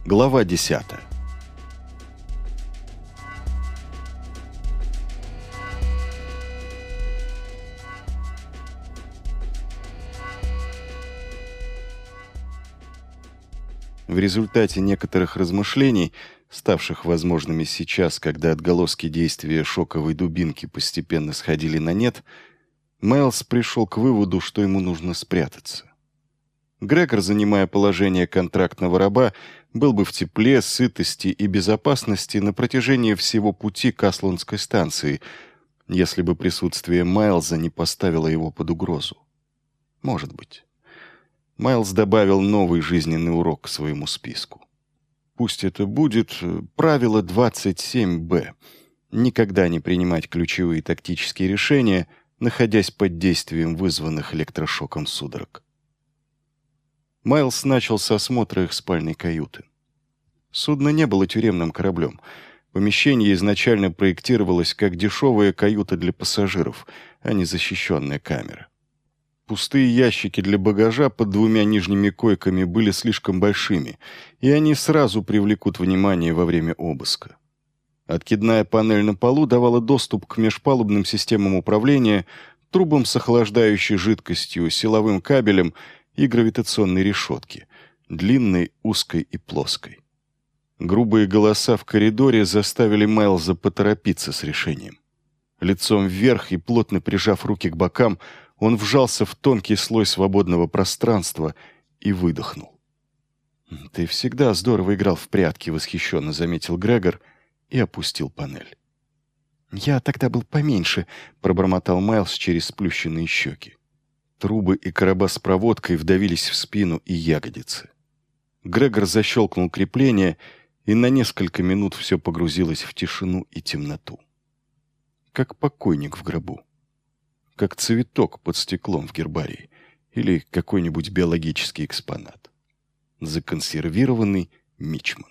Глава 10. В результате некоторых размышлений, ставших возможными сейчас, когда отголоски действия шоковой дубинки постепенно сходили на нет, Майлз пришел к выводу, что ему нужно спрятаться. Грегор, занимая положение контрактного раба, был бы в тепле, сытости и безопасности на протяжении всего пути к Асланской станции, если бы присутствие Майлза не поставило его под угрозу. Может быть. Майлз добавил новый жизненный урок к своему списку. Пусть это будет правило 27-Б. Никогда не принимать ключевые тактические решения, находясь под действием вызванных электрошоком судорог. Майлз начал с осмотра их спальной каюты. Судно не было тюремным кораблем. Помещение изначально проектировалось как дешевая каюта для пассажиров, а не защищенная камера. Пустые ящики для багажа под двумя нижними койками были слишком большими, и они сразу привлекут внимание во время обыска. Откидная панель на полу давала доступ к межпалубным системам управления, трубам с охлаждающей жидкостью, силовым кабелям и гравитационной решетке, длинной, узкой и плоской. Грубые голоса в коридоре заставили Майлза поторопиться с решением. Лицом вверх и плотно прижав руки к бокам, он вжался в тонкий слой свободного пространства и выдохнул. «Ты всегда здорово играл в прятки», — восхищенно заметил Грегор и опустил панель. «Я тогда был поменьше», — пробормотал Майлз через сплющенные щеки. Трубы и короба с проводкой вдавились в спину и ягодицы. Грегор защелкнул крепление, и на несколько минут все погрузилось в тишину и темноту. Как покойник в гробу. Как цветок под стеклом в гербарии. Или какой-нибудь биологический экспонат. Законсервированный мичман.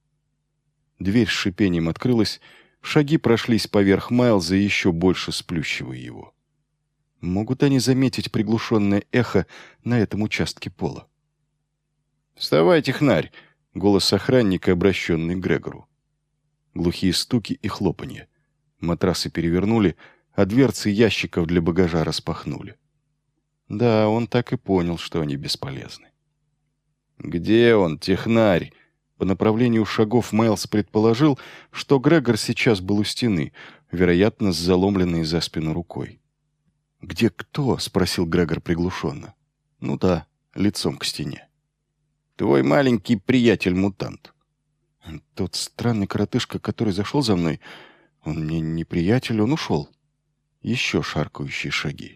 Дверь с шипением открылась, шаги прошлись поверх Майлза и еще больше сплющивая его. Могут они заметить приглушенное эхо на этом участке пола? «Вставай, технарь!» — голос охранника, обращенный к Грегору. Глухие стуки и хлопанье. Матрасы перевернули, а дверцы ящиков для багажа распахнули. Да, он так и понял, что они бесполезны. «Где он, технарь?» По направлению шагов Майлз предположил, что Грегор сейчас был у стены, вероятно, с заломленной за спину рукой. «Где кто?» — спросил Грегор приглушенно. «Ну да, лицом к стене». «Твой маленький приятель-мутант». «Тот странный коротышка, который зашел за мной, он мне не приятель, он ушел». Еще шаркающие шаги.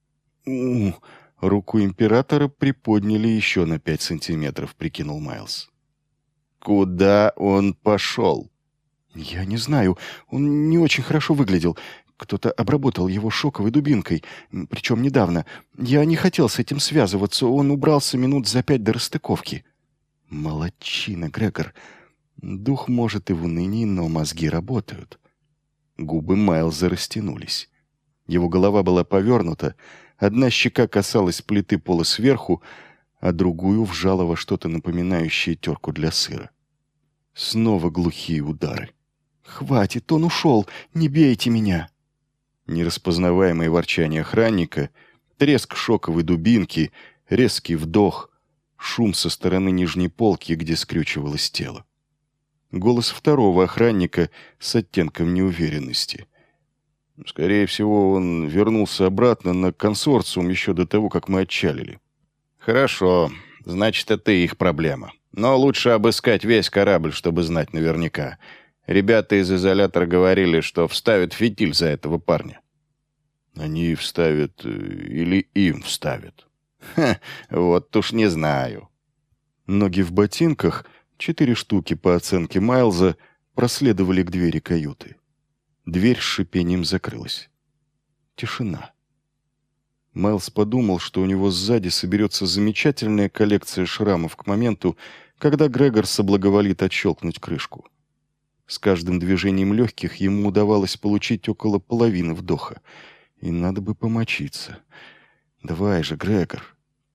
Руку императора приподняли еще на 5 сантиметров, прикинул Майлз. «Куда он пошел?» «Я не знаю. Он не очень хорошо выглядел. Кто-то обработал его шоковой дубинкой, причем недавно. Я не хотел с этим связываться, он убрался минут за 5 до расстыковки». «Молодчина, Грегор. Дух может и в унынии, но мозги работают». Губы Майлза растянулись. Его голова была повернута, одна щека касалась плиты пола сверху, а другую вжала во что-то напоминающее терку для сыра. Снова глухие удары. «Хватит, он ушел! Не бейте меня!» Нераспознаваемое ворчание охранника, треск шоковой дубинки, резкий вдох, шум со стороны нижней полки, где скрючивалось тело. Голос второго охранника с оттенком неуверенности. «Скорее всего, он вернулся обратно на консорциум еще до того, как мы отчалили». «Хорошо, значит, это их проблема. Но лучше обыскать весь корабль, чтобы знать наверняка. Ребята из изолятора говорили, что вставят фитиль за этого парня». «Они вставят или им вставят?» «Ха, вот уж не знаю». Ноги в ботинках, 4 штуки по оценке Майлза, проследовали к двери каюты. Дверь с шипением закрылась. Тишина. Майлз подумал, что у него сзади соберется замечательная коллекция шрамов к моменту, когда Грегор соблаговолит отщелкнуть крышку. С каждым движением легких ему удавалось получить около половины вдоха. И надо бы помочиться. Давай же, Грегор.